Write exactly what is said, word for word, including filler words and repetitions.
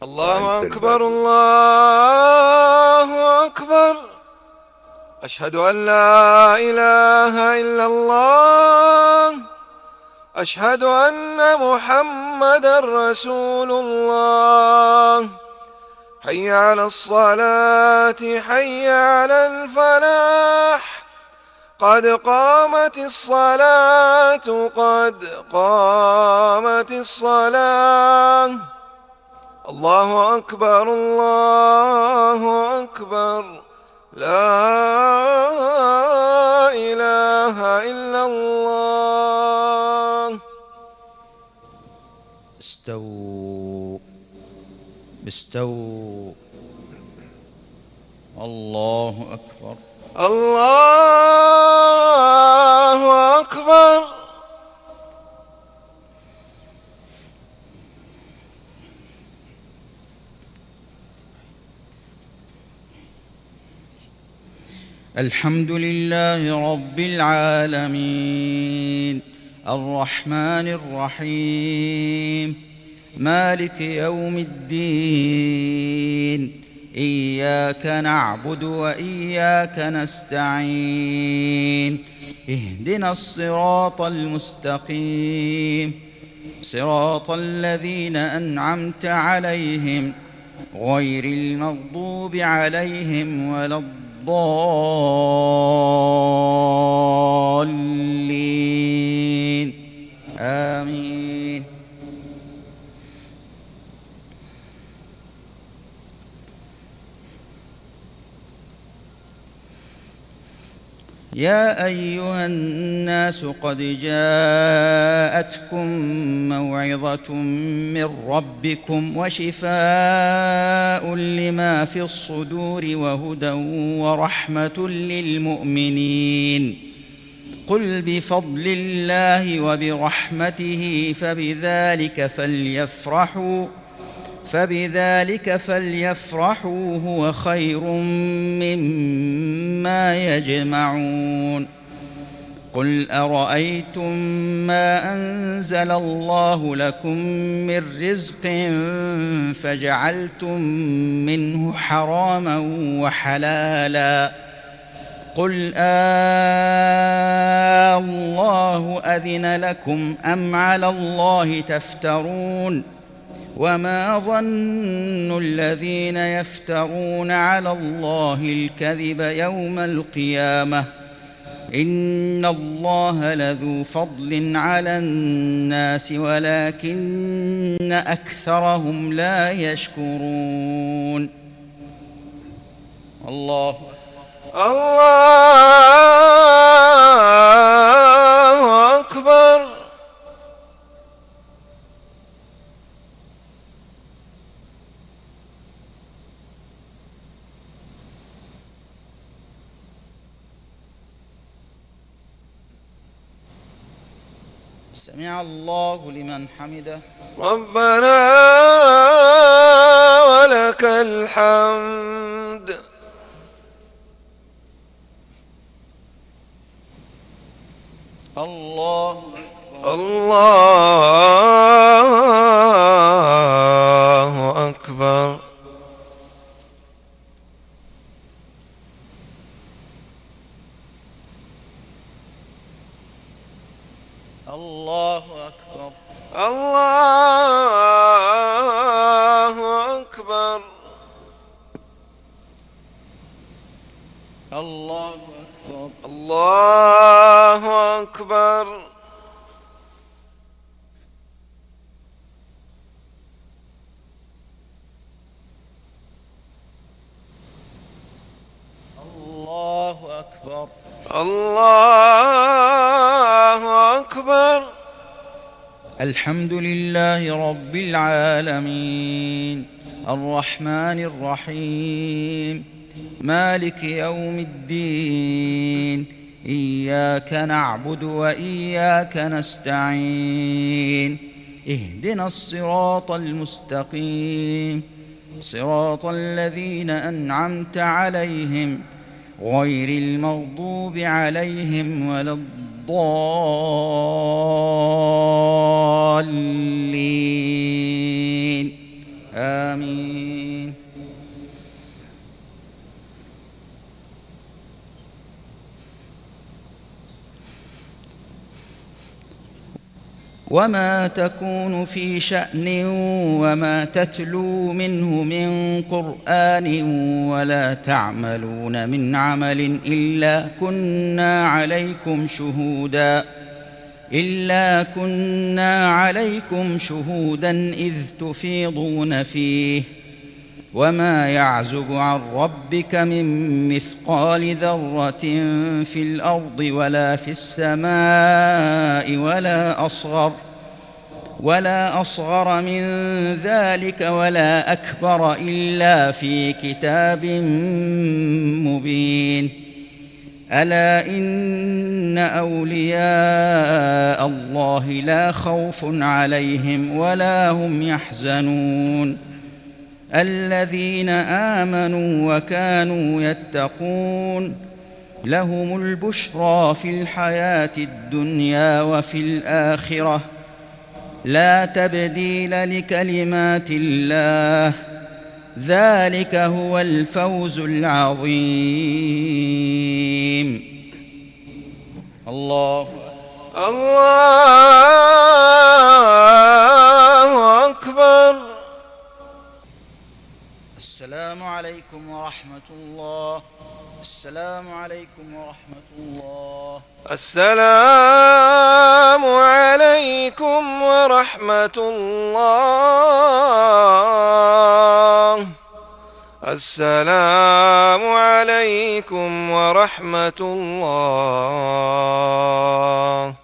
الله أكبر الله أكبر. أشهد أن لا إله إلا الله. أشهد أن محمدًا رسول الله. حي على الصلاة حي على الفلاح. قد قامت الصلاة قد قامت الصلاة. الله أكبر الله أكبر. لا إله إلا الله. استووا استووا. الله أكبر الله أكبر. الحمد لله رب العالمين الرحمن الرحيم مالك يوم الدين. إياك نعبد وإياك نستعين. اهدنا الصراط المستقيم صراط الذين أنعمت عليهم غير المغضوب عليهم ولا الضالين. آمين. يا أيها الناس قد جاءتكم موعظة من ربكم وشفاء لما في الصدور وهدى ورحمة للمؤمنين. قل بفضل الله وبرحمته فبذلك فليفرحوا فبذلك فليفرحوا هو خير مما يجمعون. قل أرأيتم ما أنزل الله لكم من رزق فجعلتم منه حراما وحلالا قل آه الله أذن لكم أم على الله تفترون. وما ظن الذين يفترون على الله الكذب يوم القيامة إن الله لذو فضل على الناس ولكن أكثرهم لا يشكرون. الله الله أكبر. سمع الله لمن حمده. ربنا ولك الحمد. الله الله أكبر. الله أكبر. الله أكبر. الله أكبر. الله أكبر. الله أكبر. الله أكبر. الحمد لله رب العالمين الرحمن الرحيم مالك يوم الدين. إياك نعبد وإياك نستعين. اهدنا الصراط المستقيم صراط الذين أنعمت عليهم غير المغضوب عليهم ولا الضالين. آمين. وما تكون في شأن وما تتلو منه من قرآن ولا تعملون من عمل إلا كنا عليكم شهودا إلا كنا عليكم شهودا إذ تفيضون فيه وما يعزب عن ربك من مثقال ذرة في الأرض ولا في السماء ولا أصغر ولا أصغر من ذلك ولا أكبر إلا في كتاب مبين. ألا إن أولياء الله لا خوف عليهم ولا هم يحزنون الذين آمنوا وكانوا يتقون لهم البشرى في الحياة الدنيا وفي الآخرة لا تبديل لكلمات الله ذلك هو الفوز العظيم. الله الله أكبر. السلام عليكم ورحمة الله. السلام عليكم ورحمة الله. السلام عليكم ورحمة الله. السلام عليكم ورحمة الله.